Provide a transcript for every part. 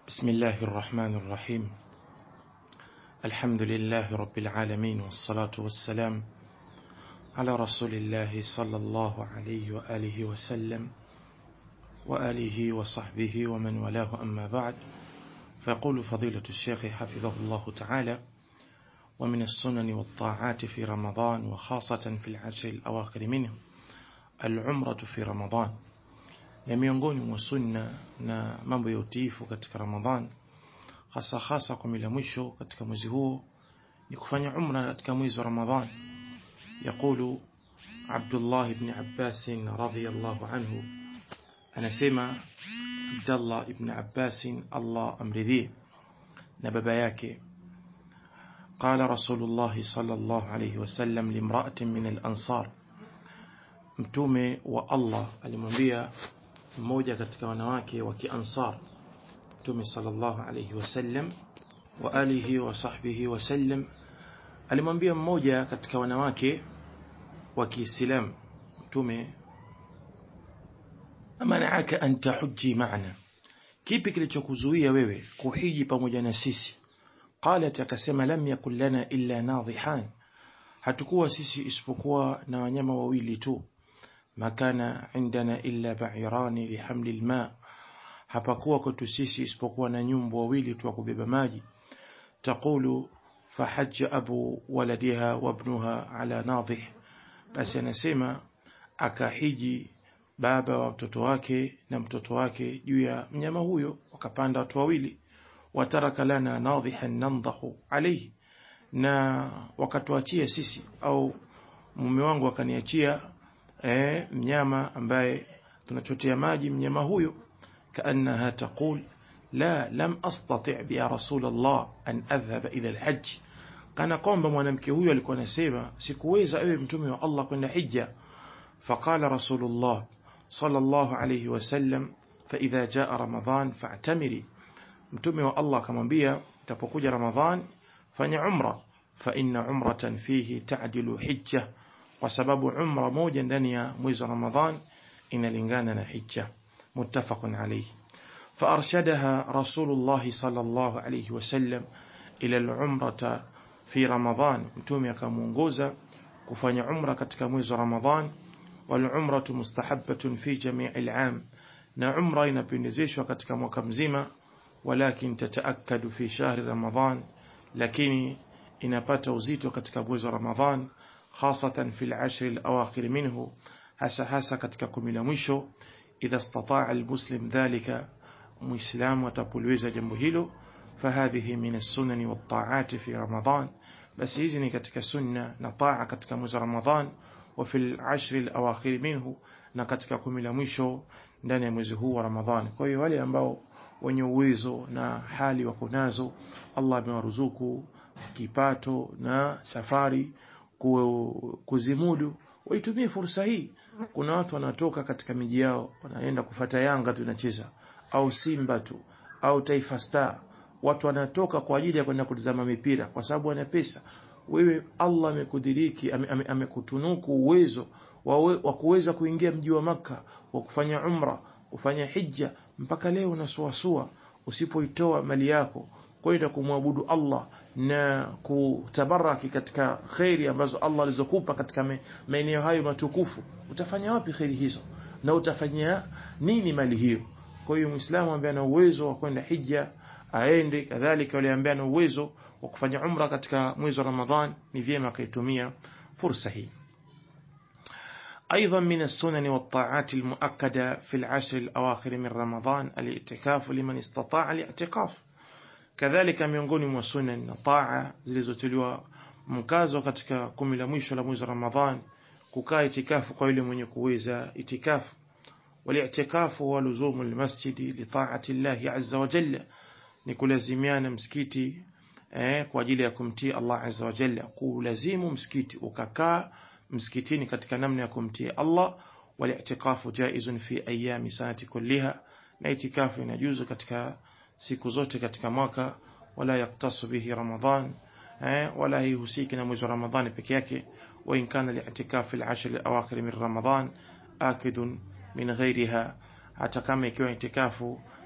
بسم الله الرحمن الرحيم. الحمد لله رب العالمين، والصلاة والسلام على رسول الله صلى الله عليه وآله وسلم وآله وصحبه ومن والاه، أما بعد. فيقول فضيلة الشيخ حفظه الله تعالى: ومن السنن والطاعات في رمضان، وخاصة في العشر الأواخر منه، العمرة في رمضان. Na miongoni mwa sunna na mambo ya utiifu katika Ramadhan, hasa kwa mila mwisho katika mwezi huo, ni kufanya umra katika mwezi wa Ramadhan. Yakulu Abdullah ibn Abbas radhiyallahu anhu, anasema Abdullah ibn Abbas, Allah amridhie, na baba yake, qala Rasulullah sallallahu alayhi wasallam limra'atin min al-ansar, mtume wa Allah alimwambia mmoja katika wanawake wa Kiansar, Mtume sallallahu alayhi wasallam wa alihi wa sahbihi wasallam alimwambia mmoja katika wanawake wa Kiislamu, Mtume, amana'aka an tahujji ma'ana, kipi kilichokuzuia wewe kuhiji pamoja na sisi? Qalat, akasema, lam yakul lana illa nadhihan, hatukuwa sisi isipokuwa na wanyama wawili tu. Makana indana illa ba'irani lihamli alma, hapakuwa kwetu sisi isipokuwa na nyumbu wawili tu wa kubeba maji. Taqulu fahajja abu waladiha wa ibnuha ala nadhih, basi anasema akahiji baba wa mtoto wake na mtoto wake juu ya mnyama huyo, wakapanda watu wawili. Wataraka lana nadhihan nandahu alayhi, na wakatuachia sisi, au mume wangu akaniachia mnyama ambaye tunachotea maji mnyama huyo. Kaannaha taqul la lam astati' bi ya rasul Allah an adhhaba ila alhajj, kana kwamba mwanamke huyo alikuwa anasema sikuweza ewe mtume wa Allah kwenda hija. Faqala rasulullah sallallahu alayhi wasallam fa idha jaa ramadan fa'tamiri, mtume wa Allah akamwambia itapokuja Ramadhan fanya umra, fa inna umratan fihi ta'dilu hijja, kwa sababu umra moja ndani ya mwezi wa Ramadhan inalingana na hija. Muttafaqun alayhi. Faarshadaha Rasulullah sallallahu alayhi wasallam ila al-umrata fi Ramadhan, mtume akamuongoza kufanya umra katika mwezi wa Ramadhan. Wal umratu mustahabbatun fi jami'il 'am, na umra inapendezeshwa katika mwaka mzima. Walakin tataakkadu fi shahri Ramadhan, lakini inapata uzito katika mwezi wa Ramadhan, خاصة في العشر الأواخر منه, hasa katika kumi la mwisho. Idha istata'a almuslim dhalika, muislam atapoliweza jambo hilo. Fahadhihi min as-sunani wat-ta'ati fi Ramadhan, basi hizi ni katika sunna na taa katika mwezi wa Ramadhan. Wa fil ashr al-awakhir minhu, na katika kumi la mwisho ndani ya mwezi huu wa Ramadhan. Kwa hiyo wale ambao wenye uwezo na hali wako nazo, Allah amewaruzuku kipato na safari kuzimudu, waitumie fursa hii. Kuna watu wanatoka katika miji yao wanaenda kufuata Yanga tu inacheza, au Simba tu, au Taifa Star. Watu wanatoka kwa ajili ya kwenda kutazama mipira kwa sababu wana pesa. Wewe Allah amekudiriki, amekutunuku uwezo wa kuweza kuingia mji wa Makka, wa kufanya umra, kufanya hija. Mpaka leo unasuasua usipoitoa mali yako kwenda kumwabudu Allah na kutabaraki katika khairi ambazo Allah alizokupa katika maeneo hayo matukufu. Utafanya wapi khairi hizo, na utafanyia nini mali hiyo? Kwa hiyo Muislamu ambaye ana uwezo wa kwenda hija aende, kadhalika yule ambaye ana uwezo wa kufanya umra katika mwezi wa Ramadhan ni vyema kaitumia fursa hii. أيضا من السنن والطاعات المؤكدة في العشر الأواخر من رمضان الاعتكاف لمن استطاع الاعتكاف. Kadhalika miongoni mwa sunna na taa zilizotiliwa mkazo katika kumi la mwisho la mwezi wa Ramadhan, kukaa itikafu kwa yule mwenye kuweza itikafu. Wal-i'tikafu wa luzumu al-masjidi li ta'ati Allah azza wa jalla, ni kulazimiana msikiti kwa ajili ya kumtii Allah azza wa jalla. Kulazimu msikiti, ukakaa msikitini katika namna ya kumtii Allah. Wal-i'tikafu jaizun fi ayami sanati kulliha, na itikafu inajuzu katika siku zote katika mwaka. Wala yaktasu bihi Ramadhan, wala haihusiki na mwezi wa Ramadhani peke yake. Wa in kana li'itikafi al-ashr al-awakhir min Ramadhan akidun min ghayriha, hata kama ikiwa itikafu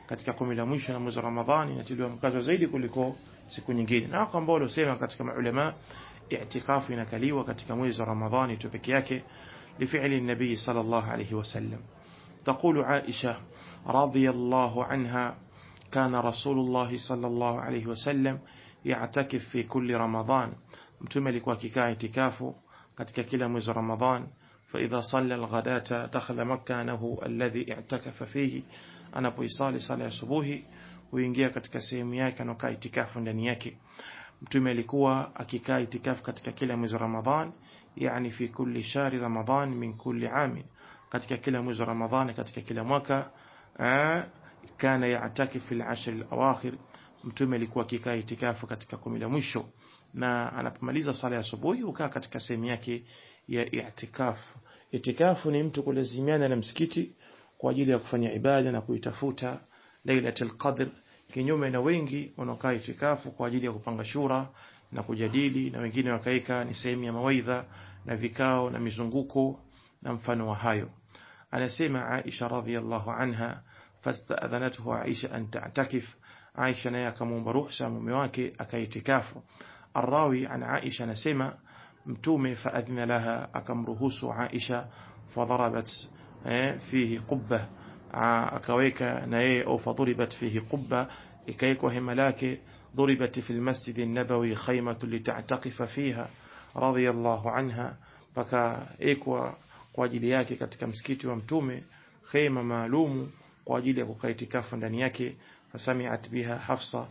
katika 10 la mwisho na mwezi wa Ramadhani inatiliwa mkazo zaidi kuliko siku nyingine. Na wako ambao walisema katika maulama i'tikafu inakaliwa katika mwezi wa Ramadhani tu peke yake lifi'li an-nabii sallallahu alayhi wasallam. تقول عائشة رضي الله عنها كان رسول الله صلى الله عليه وسلم يعتكف في كل رمضان mtume alikuwa akikaa itikafu katika kila mwezi wa Ramadhan فإذا صلى الغداة دخل مكانه الذي اعتكف فيه anapoisali sala ya subuhi huingia katika sehemu yake anakaa itikafu ndani yake. Mtume alikuwa akikaa itikafu katika kila mwezi wa Ramadhan yani fi kulli shahri Ramadhan min kulli aam katika kila mwezi wa Ramadhani katika kila mwaka kana ya'takif fil 10 al-awakhir mtume alikuwa akikaa itikafu katika 10 la mwisho na anapomaliza sala ya asubuhi ukaa katika sehemu yake ya i'tikafu. Itikafu ni mtu kulazimiana na msikiti kwa ajili ya kufanya ibada na kuitafuta Lailatul Qadr, kinyume na wengi wanaokaa itikafu kwa ajili ya kupanga shura na kujadili, na wengine wakaika ni sehemu ya mawaidha na vikao na mizunguko na mfano wa hayo. Anasema Aisha radhiyallahu anha fasta'adhanathu Aisha an ta'takif, Aisha naye akamwomba ruhusa mume wake akaitikafu. Arrawi an Aisha anasema mtume faadhina laha akamruhusu Aisha fadarabat fihi qubba akaweka na yeye au faduribat fihi qubba ikaikwa hema lake ضربت في المسجد النبوي خيمة لتعتقف فيها رضي الله عنها pakaekwa kwa ajili yake katika msikiti wa mtume khema maalumu kwa ajili ya kukaa itikafu ndani yake. Fasami'at biha Hafsa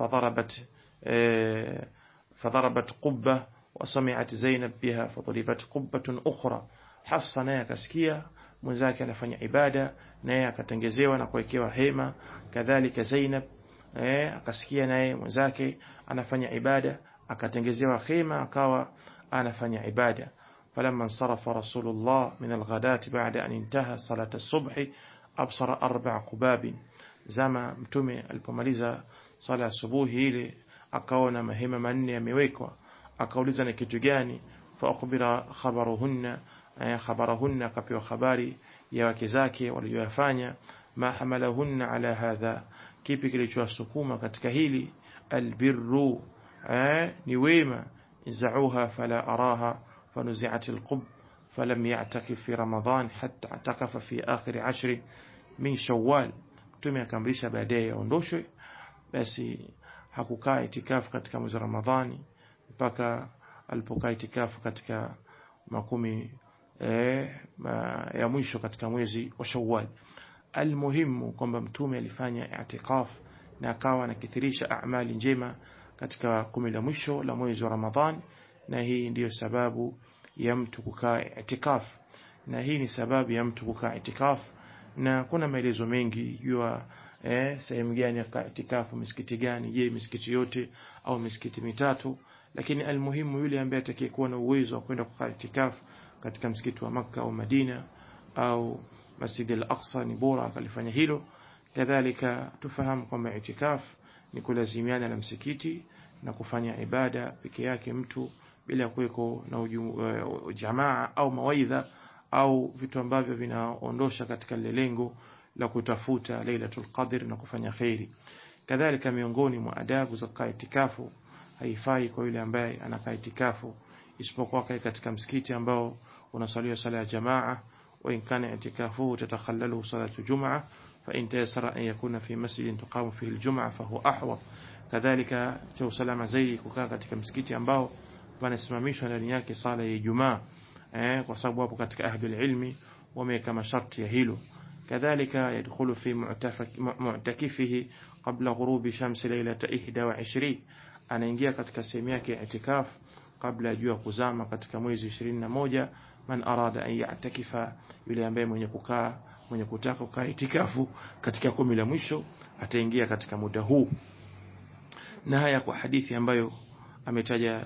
fadarabat qubba wa sami'at Zainab biha faduribat qubbatun ukhra. Hafsa naye akasikia mwenzake anafanya ibada naye akatengezewa na kuwekewa hema, kadhalika Zainab akasikia naye mwenzake anafanya ibada akatengezewa hema akawa anafanya ibada. فلما انصرف رسول الله من الغداة بعد أن انتهى صلاة الصبح أبصر 4 قباب. زما mtume alipomaliza sala ya subuhi ile akaona mahema manne yamewekwa, akauliza ni kitu gani? Fa akhbira khabarahunna, akapewa habari ya wake zake waliyofanya. Ma hamalahunna ala hadha, kipi kilichowasukuma katika hili? Albirru, ni wema. Izauha fala araha فنزعت القب فلم يعتكف في رمضان حتى اعتكف في آخر 10 من شوال. mtume akamrisha baadaye aondoshwe, basi hakukaa itikafu katika mwezi wa Ramadhani mpaka alipokaa itikafu katika 10 ya mwisho katika mwezi wa Shawwal. Almuhimu kwamba mtume alifanya i'tikaf na akawa anakithirisha a'mali njema katika 10 la mwisho la mwezi wa Ramadhani, na hii ndiyo sababu ya mtu kukaa i'tikaf, na hii ni sababu ya mtu kukaa i'tikaf. Na kuna maelezo mengi jua sehemu gani ya i'tikaf, misikiti gani, je misikiti yote au misikiti mitatu, lakini almuhimu yule ambaye atakayekuwa na uwezo wa kwenda kukaa i'tikaf katika msikiti wa Makkah au Madina au Masjid al-Aqsa ni bora akalifanya hilo. Kadhalika tufahamu kwamba i'tikaf ni kulazimiana na msikiti na kufanya ibada peke yake mtu bila kuweko na jamaa au mawaidha au vitu ambavyo vinaondosha katika lengo la kutafuta Lailatul Qadr na kufanya khairi. Kadhalika miongoni mwa adabu za kukaa itikafu, haifai kwa yule ambaye anakaa itikafu isipokuwa katika msikiti ambao unasaliwa sala ya jamaa, wa in kana itikafu tatakhallalu salatu jumaa fa in tayassara an yakuna fi masjidin tuqamu fihi aljumaa fa huwa ahwat. Kadhalika cha usalama zaidi kukaa katika msikiti ambao panasimamishwa ndani yake sala ya Ijumaa, kwa sababu hapo katika ahlul ilmi wameweka masharti ya hilo. Kadhalika yadkhulu fi mu'takifihi qabla ghurubi shamsi lailata 21, anaingia katika sehemu yake ya itikaf kabla ya jua kuzama katika mwezi 21. Man arada an ya'takifa, yule ambaye mwenye kutaka kukaa itikafu katika 10 la mwisho ataingia katika muda huu. Na haya kwa hadithi ambayo ametaja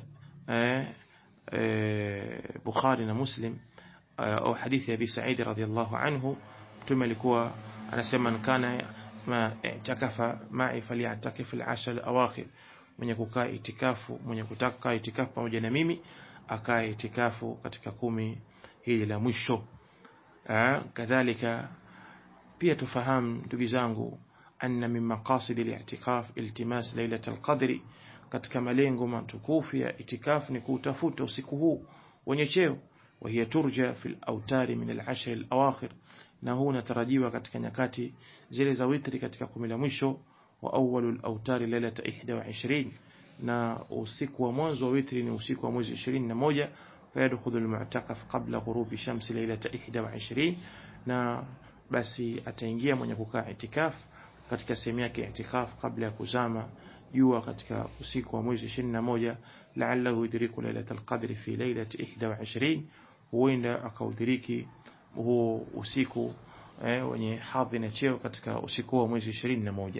Bukhari na Muslim au hadithi ya Abi Sa'id radhiyallahu anhu, mtume alikuwa anasema kana ma i'takafa ma'i falyatakif al-10 al-awakhir, mwenye kukaa itikafu, mwenye kutaka kukaa itikafu pamoja na mimi akae itikafu katika 10 hili la mwisho. Kadhalika pia tufahamu ndugu zangu, anna min maqasid al-i'tikaf iltimas laylat al-qadr, katika malengo matukufu ya itikaf ni kutafuta usiku huu wenye cheo. Wa hiya turja fil awtar min al-ashr al-awakhir, na huu natarajiwa katika nyakati zile za witri katika 10 la mwisho. Wa awwalul awtar laylat 21, na usiku wa mwanzo wa witri ni usiku wa mwezi 21. Fayadkhulu al-mu'takaf qabla ghurubi shamsi laylat 21, na basi ataingia mwenye kukaa itikaf katika sehemu yake itikaf kabla ya kuzama jua katika usiku wa mwezi 21. La'allahu yudriku laylatul qadri fi laylati 21, huenda akaudhiriki huo usiku wenye hadhi na cheo katika usiku wa mwezi 21.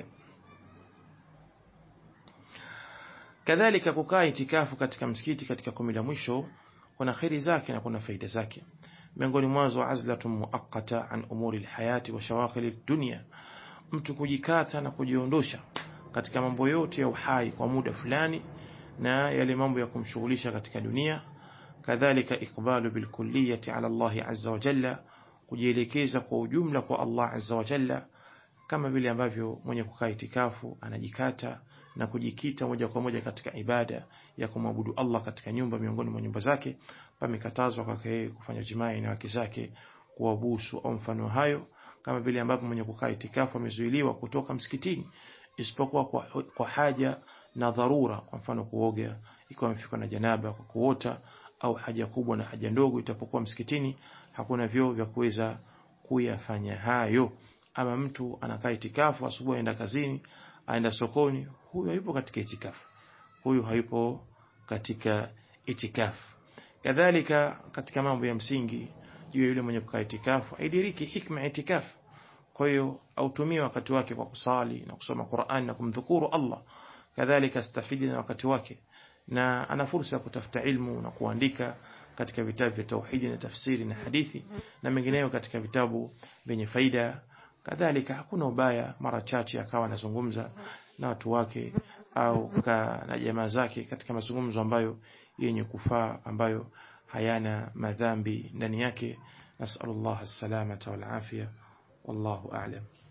Kadhalika kukaa itikafu katika msikiti katika 10 la mwisho kuna khairi zake na kuna faida zake. Miongoni mwazo azlatun muaqqata an umuri alhayati wa shawaghil ad-dunya, mtu kujikata na kujiondosha katika mambo yote ya uhai kwa muda fulani na yale mambo ya kumshughulisha katika dunia. Kadhalika ikbalu bilkulliyati ala Allah azza wa jalla, kujielekeza kwa ujumla kwa Allah azza wa jalla, kama vile ambavyo mwenye kukaa itikafu anajikata na kujikita moja kwa moja katika ibada ya kumwabudu Allah katika nyumba miongoni mwa nyumba zake. Pamekatazwa kwake kufanya jimai na wake zake, kuwabusu au mfano hayo, kama vile ambavyo mwenye kukaa itikafu amezuiliwa kutoka msikitini isipokuwa kwa haja na dharura, kwa mfano kuoga ikiwa amefikwa na janaba kwa kuota, au haja kubwa na haja ndogo itapokuwa msikitini hakuna vyoo vya kuweza kuyafanya hayo. Ama mtu anakaa itikafu, asubuhi aenda kazini, aenda sokoni, huyo hayupo katika itikafu, huyo hayupo katika itikafu. Kadhalika katika mambo ya msingi juu yule mwenye kukaa itikafu aidiriki hikma ya itikafu, kwa hiyo autumie wakati wake kwa kusali na kusoma Qur'an na kumdhukuru Allah. Kadhalika astafidi na wakati wake, na ana fursa ya kutafuta ilmu na kuandika katika vitabu vya tauhidi na tafsiri na hadithi na mengineyo katika vitabu vyenye faida. Kadhalika hakuna ubaya mara chache akawa anazungumza na watu wake au na jamaa zake katika mazungumzo ambayo yenye kufaa, ambayo hayana madhambi ndani yake. Nasallallahu as-salamata wal afia, wallahu a'lam.